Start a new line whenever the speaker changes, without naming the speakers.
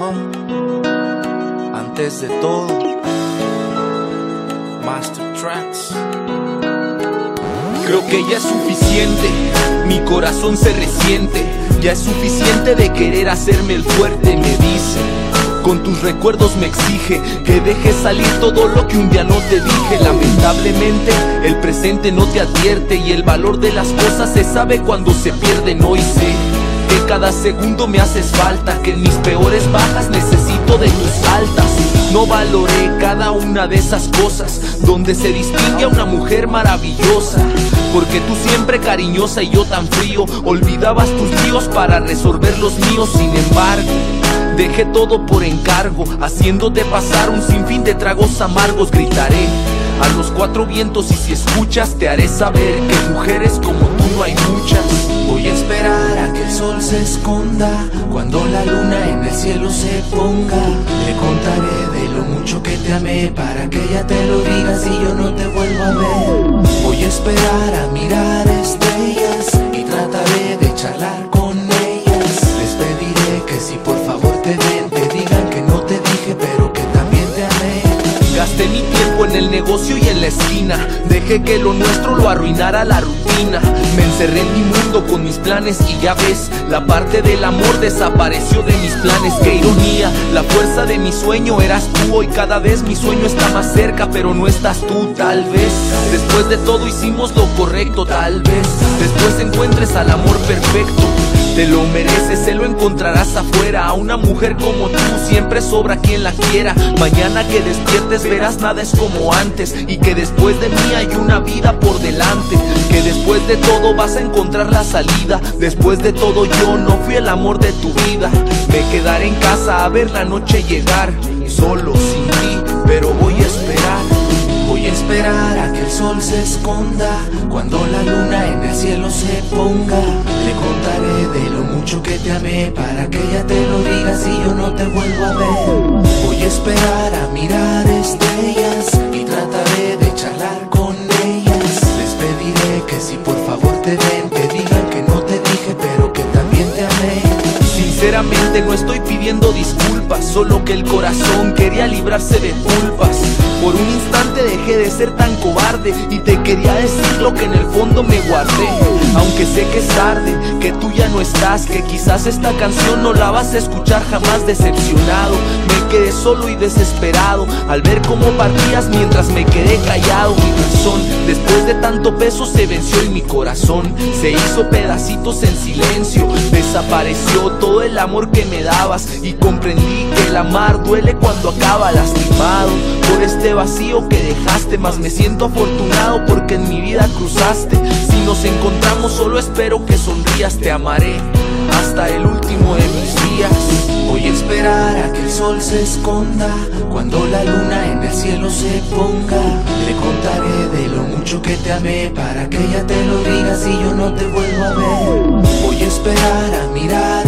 Antes de todo, Master Tracks.
Creo que ya es suficiente, mi corazón se resiente. Ya es suficiente de querer hacerme el fuerte, me dice. Con tus recuerdos me exige que dejes salir todo lo que un día no te dije. Lamentablemente el presente no te advierte y el valor de las cosas se sabe cuando se pierden. Hoy sé que cada segundo me haces falta, que en mis peores bajas necesito de tus altas. No valoré cada una de esas cosas donde se distingue a una mujer maravillosa, porque tú siempre cariñosa y yo tan frío. Olvidabas tus líos para resolver los míos. Sin embargo, dejé todo por encargo, haciéndote pasar un sinfín de tragos amargos. Gritaré a los cuatro vientos y si escuchas te haré saber que mujeres como tú no hay muchas.
Voy a esperar a que el sol se esconda, cuando la luna en el cielo se ponga. Le contaré de lo mucho que te amé, para que ella te lo diga si yo no te vuelvo a ver. Voy a esperar a mirar estrellas y trataré de charlar con ellas. Les pediré que si por favor te ven, te digan que no te dije pero que también te amé.
Gasté mi tiempo en el negocio y en la esquina, dejé que lo nuestro lo arruinara la rutina. Me encerré en mi mundo con mis planes y ya ves, la parte del amor desapareció de mis planes. Qué ironía, la fuerza de mi sueño eras tú. Hoy cada vez mi sueño está más cerca, pero no estás tú. Tal vez, después de todo hicimos lo correcto. Tal vez, después encuentres al amor perfecto. Te lo mereces, se lo encontrarás afuera. A una mujer como tú siempre sobra quien la quiera. Mañana que despiertes verás nada es como antes, y que después de mí hay una vida por delante. Que después de todo vas a encontrar la salida. Después de todo yo no fui el amor de tu vida. Me quedaré en casa a ver la noche llegar, solo sin ti, pero voy a esperar.
Voy a esperar a que el sol se esconda, cuando la luna en el cielo se ponga. Le contaré de lo mucho que te amé, para que ella te lo diga si yo no te vuelvo a ver. Voy a esperar a mirar estrellas y trataré de charlar con ellas. Les pediré que si por favor te ven, te digan que no te dije pero que también te amé.
Sinceramente no estoy pidiendo disculpas, solo que el corazón quería librarse de culpas. Por un instante dejé de ser tan cobarde y te quería decir lo que en el fondo me guardé. Aunque sé que es tarde, que tú ya no estás, que quizás esta canción no la vas a escuchar jamás. Decepcionado, me quedé solo y desesperado al ver cómo partías mientras me quedé callado. Mi razón, después de tanto peso, se venció y mi corazón se hizo pedacitos en silencio. Desapareció todo el amor que me dabas y comprendí que el amar duele cuando acaba lastimado por este vacío que dejaste. Mas me siento afortunado porque en mi vida cruzaste. Si nos encontramos solo espero que sonrías. Te amaré hasta el último de mis días.
Voy a esperar a que el sol se esconda, cuando la luna en el cielo se ponga. Le contaré de lo mucho que te amé, para que ella te lo diga si yo no te vuelvo a ver. Voy a esperar a mirar